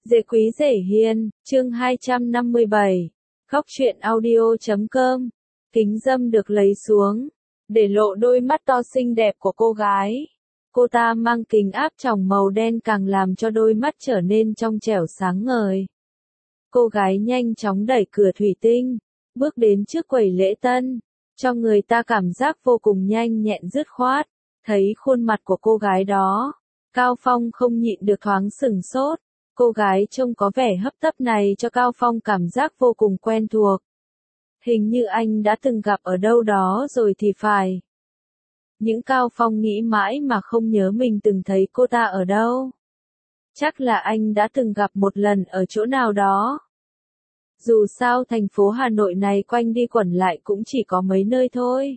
Dễ quý dễ hiền, chương 257. Khóc chuyện audio.com. Kính dâm được lấy xuống, để lộ đôi mắt to xinh đẹp của cô gái. Cô ta mang kính áp tròng màu đen càng làm cho đôi mắt trở nên trong trẻo sáng ngời. Cô gái nhanh chóng đẩy cửa thủy tinh, bước đến trước quầy lễ tân, cho người ta cảm giác vô cùng nhanh nhẹn dứt khoát. Thấy khuôn mặt của cô gái đó, Cao Phong không nhịn được thoáng sửng sốt. Cô gái trông có vẻ hấp tấp này cho Cao Phong cảm giác vô cùng quen thuộc. Hình như anh đã từng gặp ở đâu đó rồi thì phải. Những Cao Phong nghĩ mãi mà không nhớ mình từng thấy cô ta ở đâu. Chắc là anh đã từng gặp một lần ở chỗ nào đó. Dù sao thành phố Hà Nội này quanh đi quẩn lại cũng chỉ có mấy nơi thôi.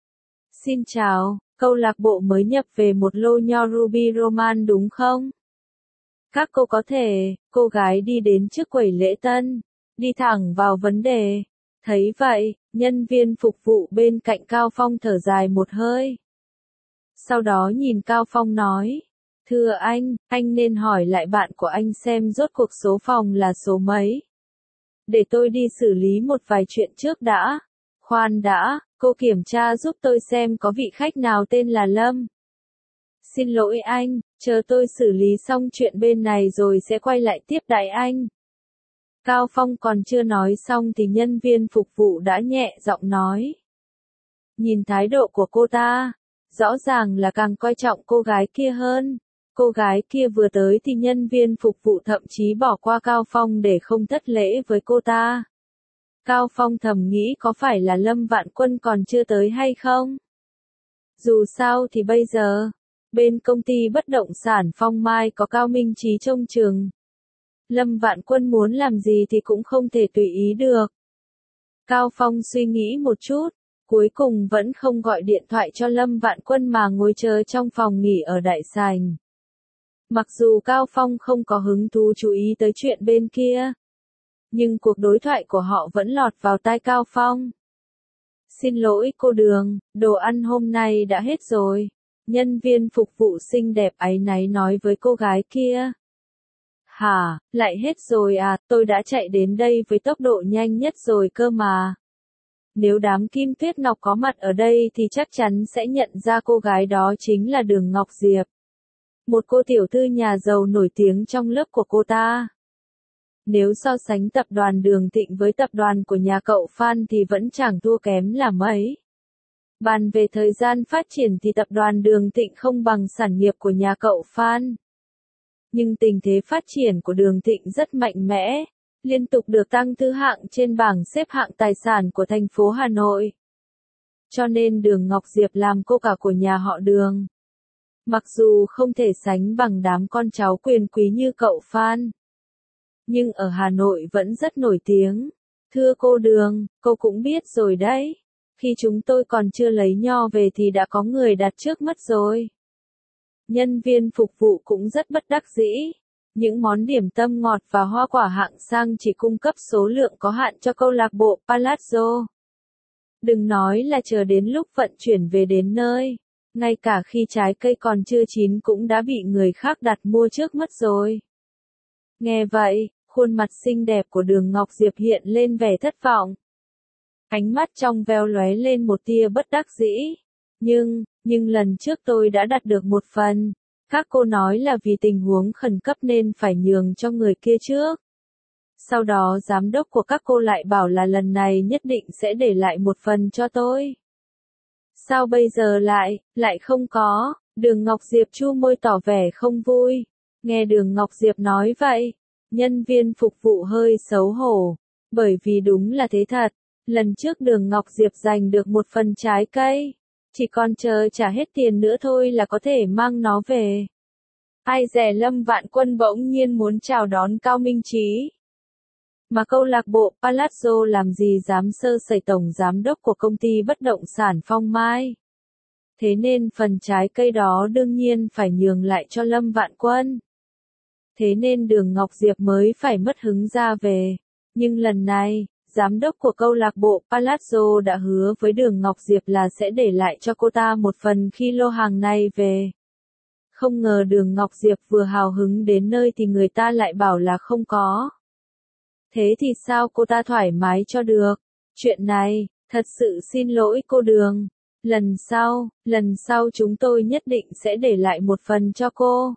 Xin chào, câu lạc bộ mới nhập về một lô nho Ruby Roman đúng không? Các cô có thể, cô gái đi đến trước quầy lễ tân, đi thẳng vào vấn đề. Thấy vậy, nhân viên phục vụ bên cạnh Cao Phong thở dài một hơi. Sau đó nhìn Cao Phong nói, thưa anh nên hỏi lại bạn của anh xem rốt cuộc số phòng là số mấy. Để tôi đi xử lý một vài chuyện trước đã. Khoan đã, cô kiểm tra giúp tôi xem có vị khách nào tên là Lâm. Xin lỗi anh, chờ tôi xử lý xong chuyện bên này rồi sẽ quay lại tiếp đãi anh. Cao Phong còn chưa nói xong thì nhân viên phục vụ đã nhẹ giọng nói. Nhìn thái độ của cô ta, rõ ràng là càng coi trọng cô gái kia hơn. Cô gái kia vừa tới thì nhân viên phục vụ thậm chí bỏ qua Cao Phong để không thất lễ với cô ta. Cao Phong thầm nghĩ có phải là Lâm Vạn Quân còn chưa tới hay không? Dù sao thì bây giờ, bên công ty bất động sản Phong Mai có Cao Minh Chí trông chừng. Lâm Vạn Quân muốn làm gì thì cũng không thể tùy ý được. Cao Phong suy nghĩ một chút, cuối cùng vẫn không gọi điện thoại cho Lâm Vạn Quân mà ngồi chờ trong phòng nghỉ ở đại sảnh. Mặc dù Cao Phong không có hứng thú chú ý tới chuyện bên kia, nhưng cuộc đối thoại của họ vẫn lọt vào tai Cao Phong. Xin lỗi cô Đường, đồ ăn hôm nay đã hết rồi. Nhân viên phục vụ xinh đẹp áy náy nói với cô gái kia. Hả, lại hết rồi à, tôi đã chạy đến đây với tốc độ nhanh nhất rồi cơ mà. Nếu đám Kim Tuyết Ngọc có mặt ở đây thì chắc chắn sẽ nhận ra cô gái đó chính là Đường Ngọc Diệp. Một cô tiểu thư nhà giàu nổi tiếng trong lớp của cô ta. Nếu so sánh tập đoàn Đường Thịnh với tập đoàn của nhà cậu Phan thì vẫn chẳng thua kém là mấy. Bàn về thời gian phát triển thì tập đoàn Đường Thịnh không bằng sản nghiệp của nhà cậu Phan. Nhưng tình thế phát triển của Đường Thịnh rất mạnh mẽ, liên tục được tăng thứ hạng trên bảng xếp hạng tài sản của thành phố Hà Nội. Cho nên Đường Ngọc Diệp làm cô cả của nhà họ Đường. Mặc dù không thể sánh bằng đám con cháu quyền quý như cậu Phan, nhưng ở Hà Nội vẫn rất nổi tiếng. Thưa cô Đường, cô cũng biết rồi đấy. Khi chúng tôi còn chưa lấy nho về thì đã có người đặt trước mất rồi. Nhân viên phục vụ cũng rất bất đắc dĩ. Những món điểm tâm ngọt và hoa quả hạng sang chỉ cung cấp số lượng có hạn cho câu lạc bộ Palazzo. Đừng nói là chờ đến lúc vận chuyển về đến nơi. Ngay cả khi trái cây còn chưa chín cũng đã bị người khác đặt mua trước mất rồi. Nghe vậy, khuôn mặt xinh đẹp của Đường Ngọc Diệp hiện lên vẻ thất vọng. Ánh mắt trong veo lóe lên một tia bất đắc dĩ. Nhưng lần trước tôi đã đặt được một phần. Các cô nói là vì tình huống khẩn cấp nên phải nhường cho người kia trước. Sau đó giám đốc của các cô lại bảo là lần này nhất định sẽ để lại một phần cho tôi. Sao bây giờ lại không có? Đường Ngọc Diệp chu môi tỏ vẻ không vui. Nghe Đường Ngọc Diệp nói vậy, nhân viên phục vụ hơi xấu hổ. Bởi vì đúng là thế thật. Lần trước Đường Ngọc Diệp giành được một phần trái cây. Chỉ còn chờ trả hết tiền nữa thôi là có thể mang nó về. Ai dè Lâm Vạn Quân bỗng nhiên muốn chào đón Cao Minh Chí. Mà câu lạc bộ Palazzo làm gì dám sơ sẩy tổng giám đốc của công ty bất động sản Phong Mai. Thế nên phần trái cây đó đương nhiên phải nhường lại cho Lâm Vạn Quân. Thế nên Đường Ngọc Diệp mới phải mất hứng ra về. Nhưng lần này, giám đốc của câu lạc bộ Palazzo đã hứa với Đường Ngọc Diệp là sẽ để lại cho cô ta một phần khi lô hàng này về. Không ngờ Đường Ngọc Diệp vừa hào hứng đến nơi thì người ta lại bảo là không có. Thế thì sao cô ta thoải mái cho được? Chuyện này, thật sự xin lỗi cô Đường. Lần sau chúng tôi nhất định sẽ để lại một phần cho cô.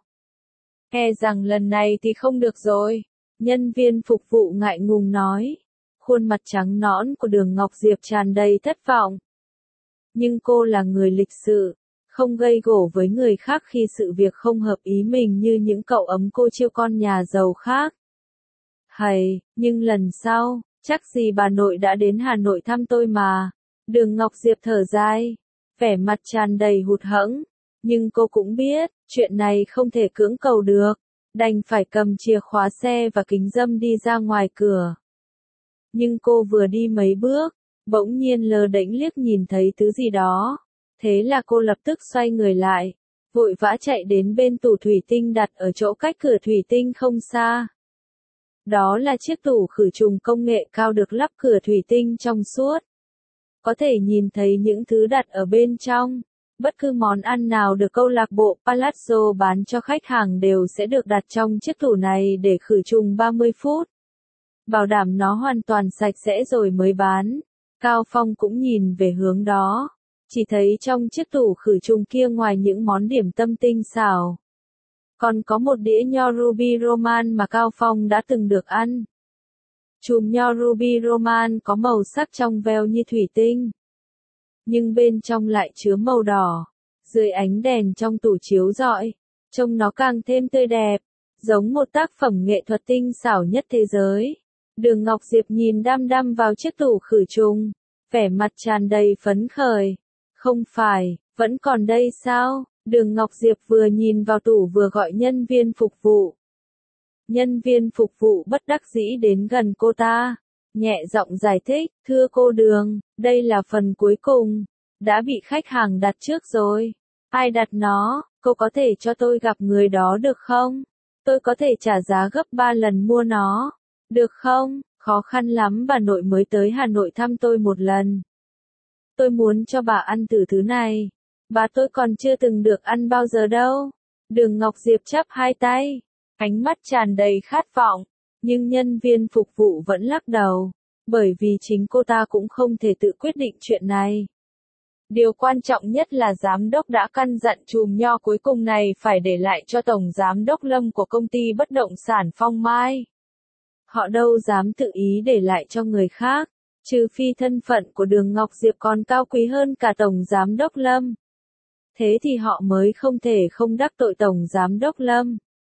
E rằng lần này thì không được rồi. Nhân viên phục vụ ngại ngùng nói. Khuôn mặt trắng nõn của Đường Ngọc Diệp tràn đầy thất vọng. Nhưng cô là người lịch sự, không gây gổ với người khác khi sự việc không hợp ý mình như những cậu ấm cô chiêu con nhà giàu khác. Hầy, nhưng lần sau, chắc gì bà nội đã đến Hà Nội thăm tôi mà. Đường Ngọc Diệp thở dài, vẻ mặt tràn đầy hụt hẫng. Nhưng cô cũng biết, chuyện này không thể cưỡng cầu được, đành phải cầm chìa khóa xe và kính râm đi ra ngoài cửa. Nhưng cô vừa đi mấy bước, bỗng nhiên lơ đễnh liếc nhìn thấy thứ gì đó. Thế là cô lập tức xoay người lại, vội vã chạy đến bên tủ thủy tinh đặt ở chỗ cách cửa thủy tinh không xa. Đó là chiếc tủ khử trùng công nghệ cao được lắp cửa thủy tinh trong suốt. Có thể nhìn thấy những thứ đặt ở bên trong. Bất cứ món ăn nào được câu lạc bộ Palazzo bán cho khách hàng đều sẽ được đặt trong chiếc tủ này để khử trùng 30 phút. Bảo đảm nó hoàn toàn sạch sẽ rồi mới bán. Cao Phong cũng nhìn về hướng đó. Chỉ thấy trong chiếc tủ khử trùng kia ngoài những món điểm tâm tinh xảo, còn có một đĩa nho Ruby Roman mà Cao Phong đã từng được ăn. Chùm nho Ruby Roman có màu sắc trong veo như thủy tinh, nhưng bên trong lại chứa màu đỏ. Dưới ánh đèn trong tủ chiếu rọi, trông nó càng thêm tươi đẹp, giống một tác phẩm nghệ thuật tinh xảo nhất thế giới. Đường Ngọc Diệp nhìn đăm đăm vào chiếc tủ khử trùng, vẻ mặt tràn đầy phấn khởi. Không phải, vẫn còn đây sao? Đường Ngọc Diệp vừa nhìn vào tủ vừa gọi nhân viên phục vụ. Nhân viên phục vụ bất đắc dĩ đến gần cô ta, nhẹ giọng giải thích, thưa cô Đường, đây là phần cuối cùng, đã bị khách hàng đặt trước rồi. Ai đặt nó, cô có thể cho tôi gặp người đó được không? Tôi có thể trả giá gấp 3 lần mua nó. Được không? Khó khăn lắm bà nội mới tới Hà Nội thăm tôi một lần. Tôi muốn cho bà ăn thử thứ này. Bà tôi còn chưa từng được ăn bao giờ đâu. Đường Ngọc Diệp chắp hai tay, ánh mắt tràn đầy khát vọng. Nhưng nhân viên phục vụ vẫn lắc đầu, bởi vì chính cô ta cũng không thể tự quyết định chuyện này. Điều quan trọng nhất là giám đốc đã căn dặn chùm nho cuối cùng này phải để lại cho tổng giám đốc Lâm của công ty bất động sản Phong Mai. Họ đâu dám tự ý để lại cho người khác, trừ phi thân phận của Đường Ngọc Diệp còn cao quý hơn cả tổng giám đốc Lâm. Thế thì họ mới không thể không đắc tội tổng giám đốc Lâm.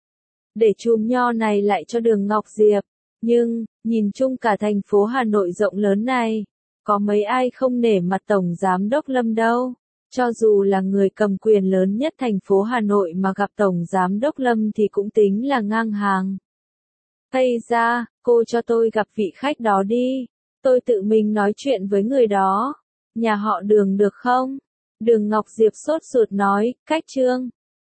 Để chùm nho này lại cho Đường Ngọc Diệp. Nhưng, nhìn chung cả thành phố Hà Nội rộng lớn này, có mấy ai không nể mặt tổng giám đốc Lâm đâu. Cho dù là người cầm quyền lớn nhất thành phố Hà Nội mà gặp tổng giám đốc Lâm thì cũng tính là ngang hàng. Hay ra, cô cho tôi gặp vị khách đó đi. Tôi tự mình nói chuyện với người đó. Nhà họ Đường được không? Đường Ngọc Diệp sốt ruột nói, cách Trương.